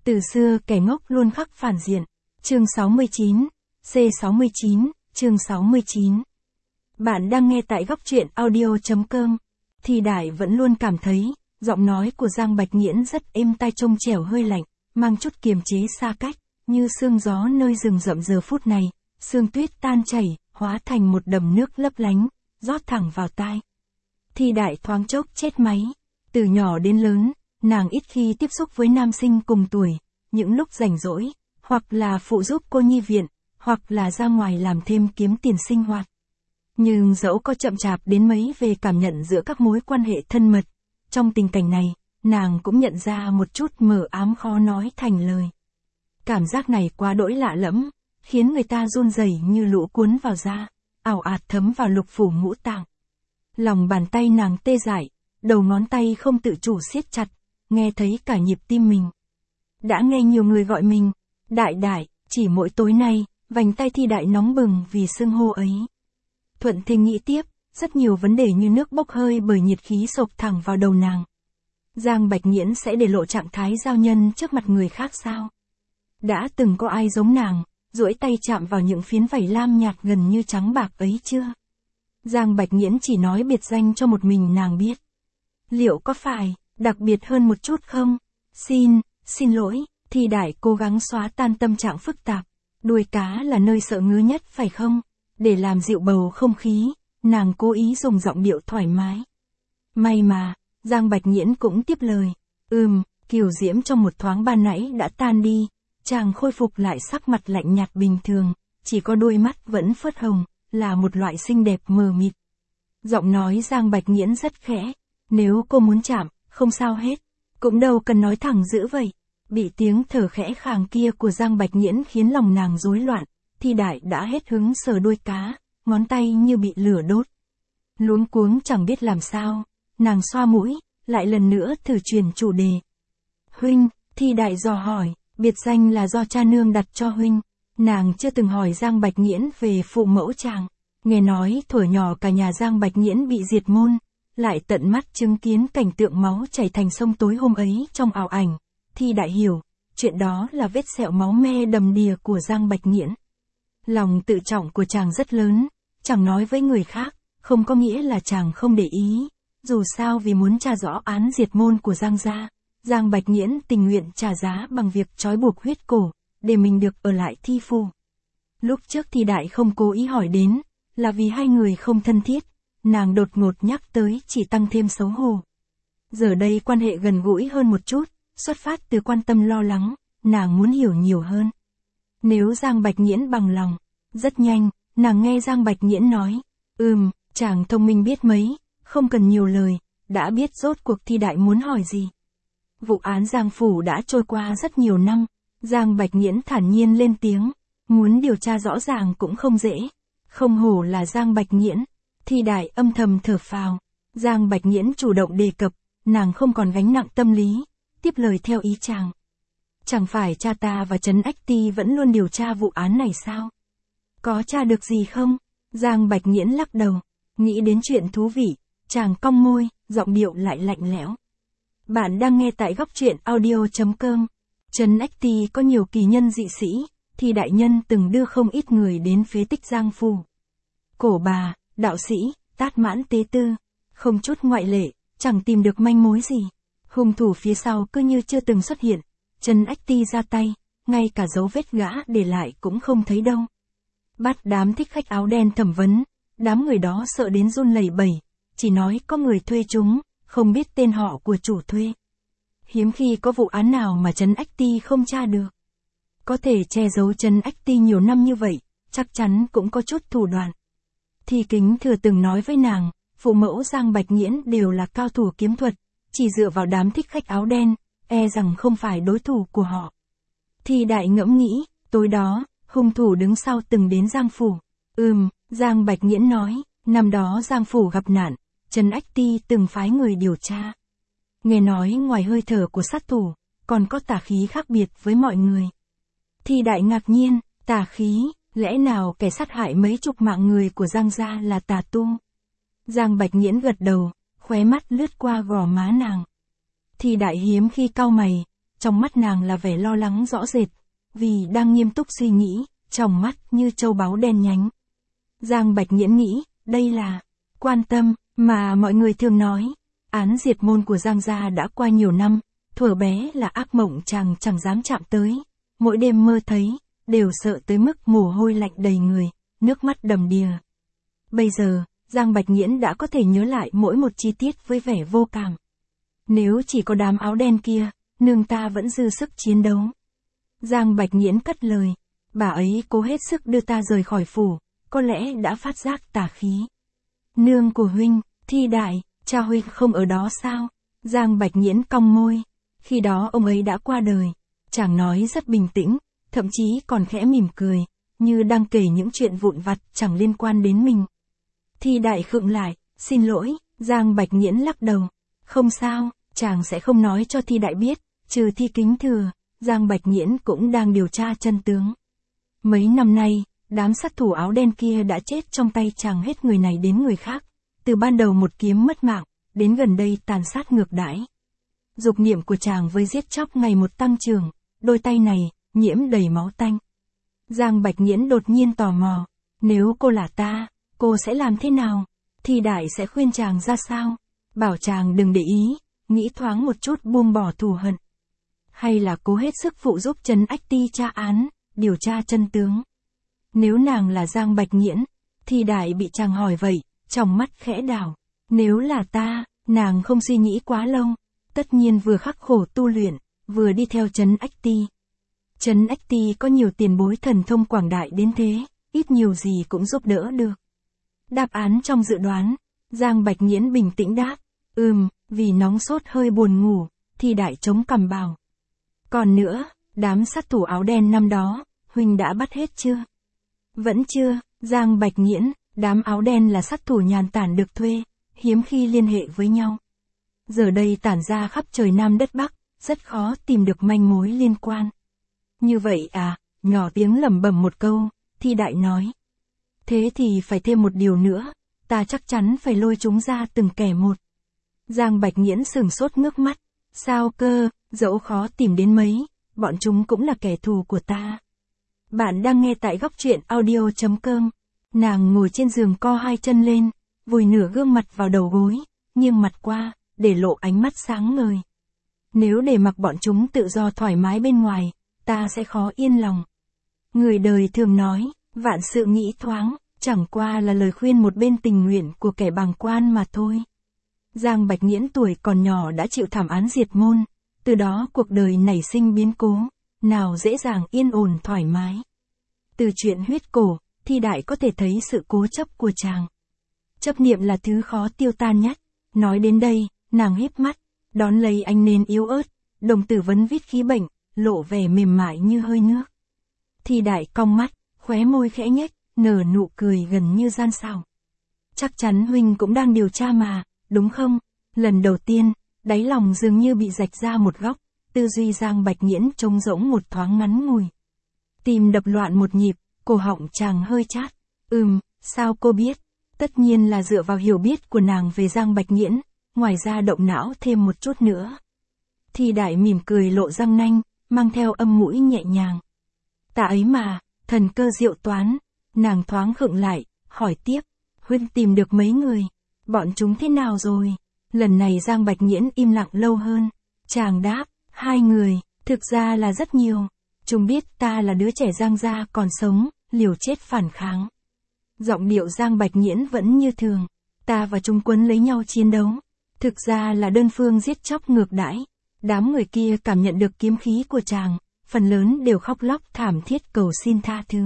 Từ xưa kẻ ngốc luôn khắc phản diện. Chương 69, C69, chương 69. Bạn đang nghe tại góc truyện audio.com. Thì Đại vẫn luôn cảm thấy, giọng nói của Giang Bạch Nghiễn rất êm tai, trong trẻo hơi lạnh, mang chút kiềm chế xa cách, như sương gió nơi rừng rậm. Giờ phút này, sương tuyết tan chảy, hóa thành một đầm nước lấp lánh, rót thẳng vào tai. Thì Đại thoáng chốc chết máy. Từ nhỏ đến lớn, nàng ít khi tiếp xúc với nam sinh cùng tuổi. Những lúc rảnh rỗi, hoặc là phụ giúp cô nhi viện, hoặc là ra ngoài làm thêm kiếm tiền sinh hoạt. Nhưng dẫu có chậm chạp đến mấy về cảm nhận giữa các mối quan hệ thân mật, trong tình cảnh này, nàng cũng nhận ra một chút mờ ám khó nói thành lời. Cảm giác này quá đỗi lạ lẫm, khiến người ta run rẩy như lũ cuốn vào da, ảo ạt thấm vào lục phủ ngũ tạng. Lòng bàn tay nàng tê dại, đầu ngón tay không tự chủ siết chặt, nghe thấy cả nhịp tim mình. Đã nghe nhiều người gọi mình, Đại Đại, chỉ mỗi tối nay, vành tay Thi Đại nóng bừng vì xưng hô ấy. Thuận thì nghĩ tiếp, rất nhiều vấn đề như nước bốc hơi bởi nhiệt khí sộc thẳng vào đầu nàng. Giang Bạch Nghiễn sẽ để lộ trạng thái giao nhân trước mặt người khác sao? Đã từng có ai giống nàng, duỗi tay chạm vào những phiến vảy lam nhạt gần như trắng bạc ấy chưa? Giang Bạch Nghiễn chỉ nói biệt danh cho một mình nàng biết. Liệu có phải đặc biệt hơn một chút không? Xin lỗi, Thi Đại cố gắng xóa tan tâm trạng phức tạp. Đuôi cá là nơi sợ ngứa nhất phải không? Để làm dịu bầu không khí, nàng cố ý dùng giọng điệu thoải mái. May mà, Giang Bạch Nghiễn cũng tiếp lời. Kiều diễm trong một thoáng ban nãy đã tan đi, chàng khôi phục lại sắc mặt lạnh nhạt bình thường, chỉ có đôi mắt vẫn phớt hồng, là một loại xinh đẹp mờ mịt. Giọng nói Giang Bạch Nghiễn rất khẽ, nếu cô muốn chạm, không sao hết, cũng đâu cần nói thẳng dữ vậy. Bị tiếng thở khẽ khàng kia của Giang Bạch Nghiễn khiến lòng nàng rối loạn, Thi Đại đã hết hứng sờ đuôi cá, ngón tay như bị lửa đốt. Luống cuống chẳng biết làm sao, nàng xoa mũi, lại lần nữa thử chuyển chủ đề. Huynh, Thi Đại dò hỏi, biệt danh là do cha nương đặt cho huynh. Nàng chưa từng hỏi Giang Bạch Nghiễn về phụ mẫu chàng. Nghe nói thuở nhỏ cả nhà Giang Bạch Nghiễn bị diệt môn, lại tận mắt chứng kiến cảnh tượng máu chảy thành sông tối hôm ấy trong ảo ảnh. Thi Đại hiểu, chuyện đó là vết sẹo máu me đầm đìa của Giang Bạch Nghiễn. Lòng tự trọng của chàng rất lớn, chẳng nói với người khác, không có nghĩa là chàng không để ý. Dù sao vì muốn tra rõ án diệt môn của Giang gia, Giang Bạch Nghiễn tình nguyện trả giá bằng việc trói buộc huyết cổ, để mình được ở lại Thi phủ. Lúc trước Thi Đại không cố ý hỏi đến, là vì hai người không thân thiết, nàng đột ngột nhắc tới chỉ tăng thêm xấu hổ. Giờ đây quan hệ gần gũi hơn một chút, xuất phát từ quan tâm lo lắng, nàng muốn hiểu nhiều hơn. Nếu Giang Bạch Nghiễn bằng lòng, rất nhanh, nàng nghe Giang Bạch Nghiễn nói, chàng thông minh biết mấy, không cần nhiều lời, đã biết rốt cuộc Thi Đại muốn hỏi gì. Vụ án Giang phủ đã trôi qua rất nhiều năm, Giang Bạch Nghiễn thản nhiên lên tiếng, muốn điều tra rõ ràng cũng không dễ. Không hổ là Giang Bạch Nghiễn. Thi Đại âm thầm thở phào. Giang Bạch Nghiễn chủ động đề cập, nàng không còn gánh nặng tâm lý, tiếp lời theo ý chàng. Chẳng phải cha ta và Trấn Ách Ti vẫn luôn điều tra vụ án này sao? Có tra được gì không? Giang Bạch Nghiễn lắc đầu, nghĩ đến chuyện thú vị, chàng cong môi, giọng điệu lại lạnh lẽo. Bạn đang nghe tại góc truyện audio.com. Trấn Ách Ti có nhiều kỳ nhân dị sĩ, thì đại nhân từng đưa không ít người đến phế tích Giang phủ. Cổ bà, đạo sĩ, Tát Mãn tế tư, không chút ngoại lệ, chẳng tìm được manh mối gì. Hung thủ phía sau cứ như chưa từng xuất hiện. Trấn Ách Ti ra tay, ngay cả dấu vết gã để lại cũng không thấy đâu. Bắt đám thích khách áo đen thẩm vấn, đám người đó sợ đến run lẩy bẩy, chỉ nói có người thuê chúng, không biết tên họ của chủ thuê. Hiếm khi có vụ án nào mà Trấn Ách Ti không tra được. Có thể che giấu Trấn Ách Ti nhiều năm như vậy, chắc chắn cũng có chút thủ đoạn. Thi Kính Thừa từng nói với nàng, phụ mẫu Giang Bạch Nghiễn đều là cao thủ kiếm thuật, chỉ dựa vào đám thích khách áo đen, e rằng không phải đối thủ của họ. Thi Đại ngẫm nghĩ, tối đó, hung thủ đứng sau từng đến Giang phủ. Giang Bạch Nghiễn nói, năm đó Giang phủ gặp nạn, Trấn Ách Ti từng phái người điều tra. Nghe nói ngoài hơi thở của sát thủ, còn có tà khí khác biệt với mọi người. Thi Đại ngạc nhiên, tà khí, lẽ nào kẻ sát hại mấy chục mạng người của Giang gia là tà tu? Giang Bạch Nghiễn gật đầu, khóe mắt lướt qua gò má nàng. Thi Đại hiếm khi cau mày, trong mắt nàng là vẻ lo lắng rõ rệt, vì đang nghiêm túc suy nghĩ, trong mắt như châu báu đen nhánh. Giang Bạch Nghiễn nghĩ, đây là quan tâm, mà mọi người thường nói. Án diệt môn của Giang gia đã qua nhiều năm, thuở bé là ác mộng chàng chẳng dám chạm tới. Mỗi đêm mơ thấy, đều sợ tới mức mồ hôi lạnh đầy người, nước mắt đầm đìa. Bây giờ, Giang Bạch Nghiễn đã có thể nhớ lại mỗi một chi tiết với vẻ vô cảm. Nếu chỉ có đám áo đen kia, nương ta vẫn dư sức chiến đấu. Giang Bạch Nghiễn cất lời, bà ấy cố hết sức đưa ta rời khỏi phủ, có lẽ đã phát giác tà khí. Nương của huynh, Thi Đại, cha huynh không ở đó sao? Giang Bạch Nghiễn cong môi, khi đó ông ấy đã qua đời. Chàng nói rất bình tĩnh, thậm chí còn khẽ mỉm cười, như đang kể những chuyện vụn vặt chẳng liên quan đến mình. Thi Đại khựng lại, xin lỗi, Giang Bạch Nghiễn lắc đầu. Không sao, chàng sẽ không nói cho Thi Đại biết, trừ Thi Kính Thừa, Giang Bạch Nghiễn cũng đang điều tra chân tướng. Mấy năm nay, đám sát thủ áo đen kia đã chết trong tay chàng hết người này đến người khác, từ ban đầu một kiếm mất mạng, đến gần đây tàn sát ngược đãi. Dục niệm của chàng với giết chóc ngày một tăng trưởng, đôi tay này, nhiễm đầy máu tanh. Giang Bạch Nghiễn đột nhiên tò mò, nếu cô là ta, cô sẽ làm thế nào? Thi Đại sẽ khuyên chàng ra sao? Bảo chàng đừng để ý, nghĩ thoáng một chút buông bỏ thù hận. Hay là cố hết sức phụ giúp Trấn Ách Ti tra án, điều tra chân tướng. Nếu nàng là Giang Bạch Nghiễn, Thi Đại bị chàng hỏi vậy, trong mắt khẽ đảo. Nếu là ta, nàng không suy nghĩ quá lâu, tất nhiên vừa khắc khổ tu luyện, vừa đi theo Trấn Ách Ti. Trấn Ách Ti có nhiều tiền bối thần thông quảng đại đến thế, ít nhiều gì cũng giúp đỡ được. Đáp án trong dự đoán, Giang Bạch Nghiễn bình tĩnh đáp, vì nóng sốt hơi buồn ngủ, Thi Đại chống cằm bảo. Còn nữa, đám sát thủ áo đen năm đó, huynh đã bắt hết chưa? Vẫn chưa, Giang Bạch Nghiễn, đám áo đen là sát thủ nhàn tản được thuê, hiếm khi liên hệ với nhau. Giờ đây tản ra khắp trời Nam đất Bắc, rất khó tìm được manh mối liên quan. Như vậy à, nhỏ tiếng lẩm bẩm một câu, Thi Đại nói. Thế thì phải thêm một điều nữa, ta chắc chắn phải lôi chúng ra từng kẻ một. Giang Bạch Nghiễn sửng sốt ngước mắt, sao cơ, dẫu khó tìm đến mấy, bọn chúng cũng là kẻ thù của ta. Bạn đang nghe tại góc truyện audio.com. Nàng ngồi trên giường co hai chân lên, vùi nửa gương mặt vào đầu gối, nghiêng mặt qua, để lộ ánh mắt sáng ngời. Nếu để mặc bọn chúng tự do thoải mái bên ngoài, ta sẽ khó yên lòng. Người đời thường nói, vạn sự nghĩ thoáng, chẳng qua là lời khuyên một bên tình nguyện của kẻ bàng quan mà thôi. Giang Bạch Nghiễn tuổi còn nhỏ đã chịu thảm án diệt môn, từ đó cuộc đời nảy sinh biến cố, nào dễ dàng yên ổn thoải mái. Từ chuyện huyết cổ, Thi Đại có thể thấy sự cố chấp của chàng. Chấp niệm là thứ khó tiêu tan nhất. Nói đến đây, nàng híp mắt, đón lấy ánh nến yếu ớt, đồng tử vấn vít khí bệnh, lộ vẻ mềm mại như hơi nước. Thi Đại cong mắt, khóe môi khẽ nhếch, nở nụ cười gần như gian xảo. Chắc chắn huynh cũng đang điều tra mà, đúng không? Lần đầu tiên, đáy lòng dường như bị rạch ra một góc, tư duy Giang Bạch Nghiễn trống rỗng một thoáng ngắn ngủi. Tim đập loạn một nhịp, cổ họng chàng hơi chát. Sao cô biết? Tất nhiên là dựa vào hiểu biết của nàng về Giang Bạch Nghiễn, ngoài ra động não thêm một chút nữa. Thi Đại mỉm cười lộ răng nanh, mang theo âm mũi nhẹ nhàng. Ta ấy mà, thần cơ diệu toán. Nàng thoáng khựng lại, hỏi tiếp, huynh tìm được mấy người? Bọn chúng thế nào rồi? Lần này Giang Bạch Nghiễn im lặng lâu hơn. Chàng đáp, 2 người, thực ra là rất nhiều. Chúng biết ta là đứa trẻ Giang gia còn sống, liều chết phản kháng. Giọng điệu Giang Bạch Nghiễn vẫn như thường. Ta và chúng quấn lấy nhau chiến đấu. Thực ra là đơn phương giết chóc ngược đãi. Đám người kia cảm nhận được kiếm khí của chàng, phần lớn đều khóc lóc thảm thiết cầu xin tha thứ.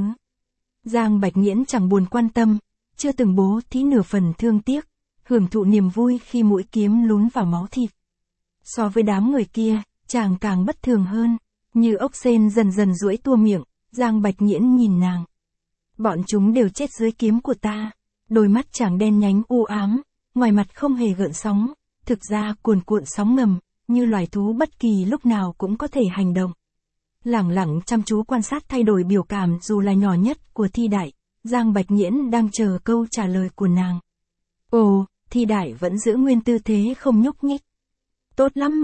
Giang Bạch Nghiễn chẳng buồn quan tâm, chưa từng bố thí nửa phần thương tiếc, hưởng thụ niềm vui khi mũi kiếm lún vào máu thịt. So với đám người kia, chàng càng bất thường hơn, như ốc sên dần dần duỗi tua miệng, Giang Bạch Nghiễn nhìn nàng. Bọn chúng đều chết dưới kiếm của ta. Đôi mắt chàng đen nhánh u ám, ngoài mặt không hề gợn sóng, thực ra cuồn cuộn sóng ngầm, như loài thú bất kỳ lúc nào cũng có thể hành động. Lẳng lặng chăm chú quan sát thay đổi biểu cảm dù là nhỏ nhất của Thi Đại, Giang Bạch Nghiễn đang chờ câu trả lời của nàng. Ồ, Thi Đại vẫn giữ nguyên tư thế không nhúc nhích. Tốt lắm mà,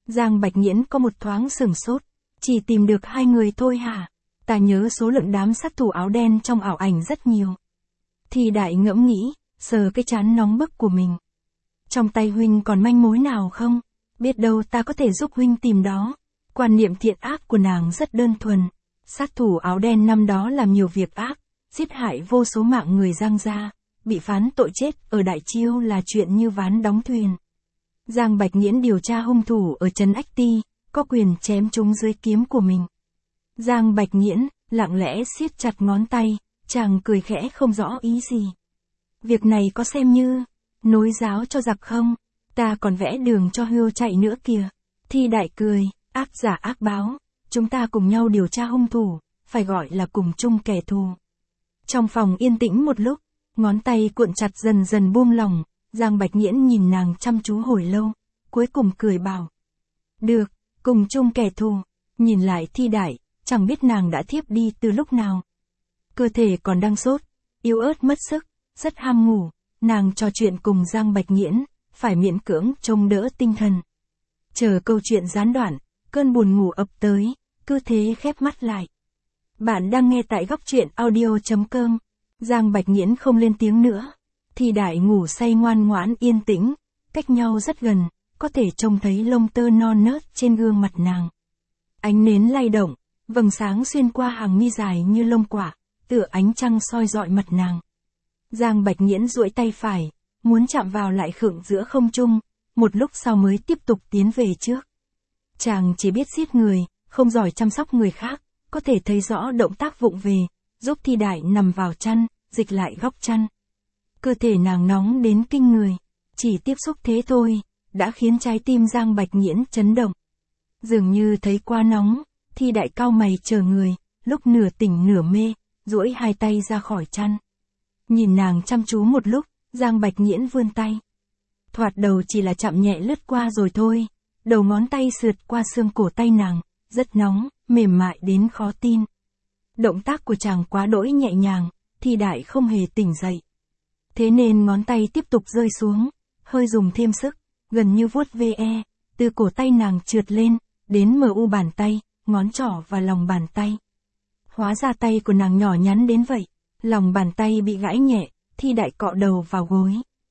Giang Bạch Nghiễn có một thoáng sửng sốt. Chỉ tìm được 2 người thôi hả? Ta nhớ số lượng đám sát thủ áo đen trong ảo ảnh rất nhiều. Thi Đại ngẫm nghĩ, sờ cái trán nóng bức của mình. Trong tay huynh còn manh mối nào không? Biết đâu ta có thể giúp huynh tìm đó. Quan niệm thiện ác của nàng rất đơn thuần. Sát thủ áo đen năm đó làm nhiều việc ác, giết hại vô số mạng người Giang gia, bị phán tội chết ở Đại Chiêu là chuyện như ván đóng thuyền. Giang Bạch Nghiễn điều tra hung thủ ở Trấn Ách Ti, có quyền chém chúng dưới kiếm của mình. Giang Bạch Nghiễn lặng lẽ siết chặt ngón tay, chàng cười khẽ không rõ ý gì. Việc này có xem như nối giáo cho giặc không? Ta còn vẽ đường cho Hưu chạy nữa kìa. Thi Đại cười, ác giả ác báo, chúng ta cùng nhau điều tra hung thủ, phải gọi là cùng chung kẻ thù. Trong phòng yên tĩnh một lúc, ngón tay cuộn chặt dần dần buông lỏng, Giang Bạch Nghiễn nhìn nàng chăm chú hồi lâu, cuối cùng cười bảo. Được, cùng chung kẻ thù. Nhìn lại Thi Đại, chẳng biết nàng đã thiếp đi từ lúc nào. Cơ thể còn đang sốt, yếu ớt mất sức, rất ham ngủ, nàng trò chuyện cùng Giang Bạch Nghiễn, phải miễn cưỡng trông đỡ tinh thần. Chờ câu chuyện gián đoạn, cơn buồn ngủ ập tới, cứ thế khép mắt lại. Bạn đang nghe tại góc truyện audio.com. Giang Bạch Nghiễn không lên tiếng nữa. Thi Đại ngủ say ngoan ngoãn yên tĩnh, cách nhau rất gần, có thể trông thấy lông tơ non nớt trên gương mặt nàng. Ánh nến lay động, vầng sáng xuyên qua hàng mi dài như lông quả, tựa ánh trăng soi rọi mặt nàng. Giang Bạch Nghiễn duỗi tay phải, muốn chạm vào lại khựng giữa không trung, một lúc sau mới tiếp tục tiến về trước. Chàng chỉ biết giết người, không giỏi chăm sóc người khác, có thể thấy rõ động tác vụng về, giúp Thi Đại nằm vào chăn, dịch lại góc chăn. Cơ thể nàng nóng đến kinh người, chỉ tiếp xúc thế thôi, đã khiến trái tim Giang Bạch Nghiễn chấn động. Dường như thấy quá nóng, Thi Đại cau mày chờ người, lúc nửa tỉnh nửa mê, duỗi 2 tay ra khỏi chăn. Nhìn nàng chăm chú một lúc, Giang Bạch Nghiễn vươn tay. Thoạt đầu chỉ là chạm nhẹ lướt qua rồi thôi, đầu ngón tay sượt qua xương cổ tay nàng, rất nóng, mềm mại đến khó tin. Động tác của chàng quá đỗi nhẹ nhàng, Thi Đại không hề tỉnh dậy. Thế nên ngón tay tiếp tục rơi xuống, hơi dùng thêm sức, gần như vuốt ve, từ cổ tay nàng trượt lên, đến mu bàn tay, ngón trỏ và lòng bàn tay. Hóa ra tay của nàng nhỏ nhắn đến vậy, lòng bàn tay bị gãi nhẹ, Thi Đại cọ đầu vào gối.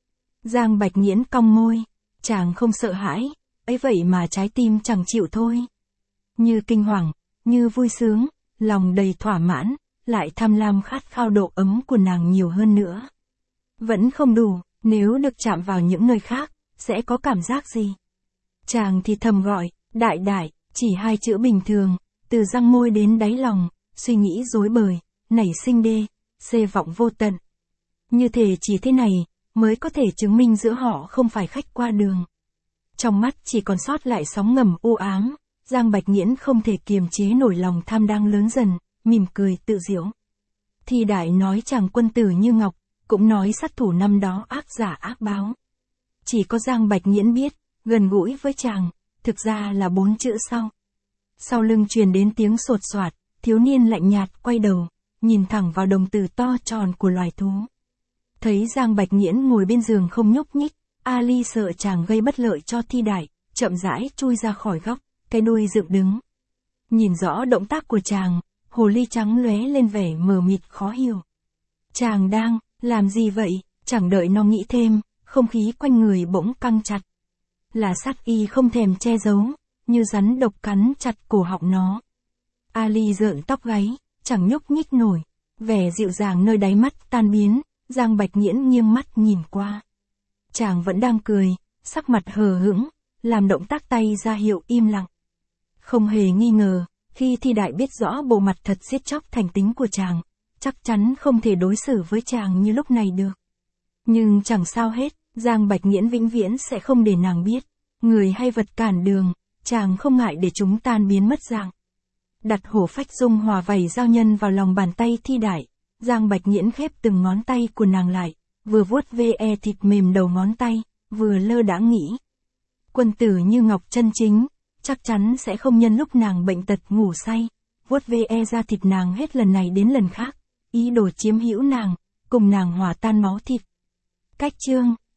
Giang Bạch Nghiễn cong môi, chàng không sợ hãi, ấy vậy mà trái tim chẳng chịu thôi. Như kinh hoàng, như vui sướng, lòng đầy thỏa mãn, lại tham lam khát khao độ ấm của nàng nhiều hơn nữa. Vẫn không đủ, nếu được chạm vào những nơi khác, sẽ có cảm giác gì? Chàng thì thầm gọi, Đại Đại, chỉ 2 chữ bình thường, từ răng môi đến đáy lòng, suy nghĩ rối bời, nảy sinh xê vọng vô tận. Như thể chỉ thế này, mới có thể chứng minh giữa họ không phải khách qua đường. Trong mắt chỉ còn sót lại sóng ngầm u ám, Giang Bạch Nghiễn không thể kiềm chế nổi lòng tham đang lớn dần, mỉm cười tự giễu. Thi Đại nói chàng quân tử như ngọc, cũng nói sát thủ năm đó ác giả ác báo. Chỉ có Giang Bạch Nghiễn biết, gần gũi với chàng, thực ra là 4 chữ sau. Sau lưng truyền đến tiếng sột soạt, thiếu niên lạnh nhạt quay đầu, nhìn thẳng vào đồng tử to tròn của loài thú. Thấy Giang Bạch Nghiễn ngồi bên giường không nhúc nhích, Ali sợ chàng gây bất lợi cho Thi Đại, chậm rãi chui ra khỏi góc, cái đuôi dựng đứng. Nhìn rõ động tác của chàng, hồ ly trắng lóe lên vẻ mờ mịt khó hiểu. Chàng đang làm gì vậy? Chẳng đợi nó nghĩ thêm, không khí quanh người bỗng căng chặt. Là sát y không thèm che giấu, như rắn độc cắn chặt cổ họng nó. Ali rợn tóc gáy, chẳng nhúc nhích nổi, vẻ dịu dàng nơi đáy mắt tan biến, Giang Bạch Nghiễn nghiêng mắt nhìn qua. Chàng vẫn đang cười, sắc mặt hờ hững, làm động tác tay ra hiệu im lặng. Không hề nghi ngờ, khi Thi Đại biết rõ bộ mặt thật giết chóc thành tính của chàng, chắc chắn không thể đối xử với chàng như lúc này được. Nhưng chẳng sao hết, Giang Bạch Nghiễn vĩnh viễn sẽ không để nàng biết. Người hay vật cản đường, chàng không ngại để chúng tan biến mất dạng. Đặt hổ phách dung hòa vảy giao nhân vào lòng bàn tay Thi Đại, Giang Bạch Nghiễn khép từng ngón tay của nàng lại, vừa vuốt ve thịt mềm đầu ngón tay, vừa lơ đãng nghĩ. Quân tử như ngọc chân chính, chắc chắn sẽ không nhân lúc nàng bệnh tật ngủ say, vuốt ve ra thịt nàng hết lần này đến lần khác, ý đồ chiếm hữu nàng, cùng nàng hòa tan máu thịt. Cách chương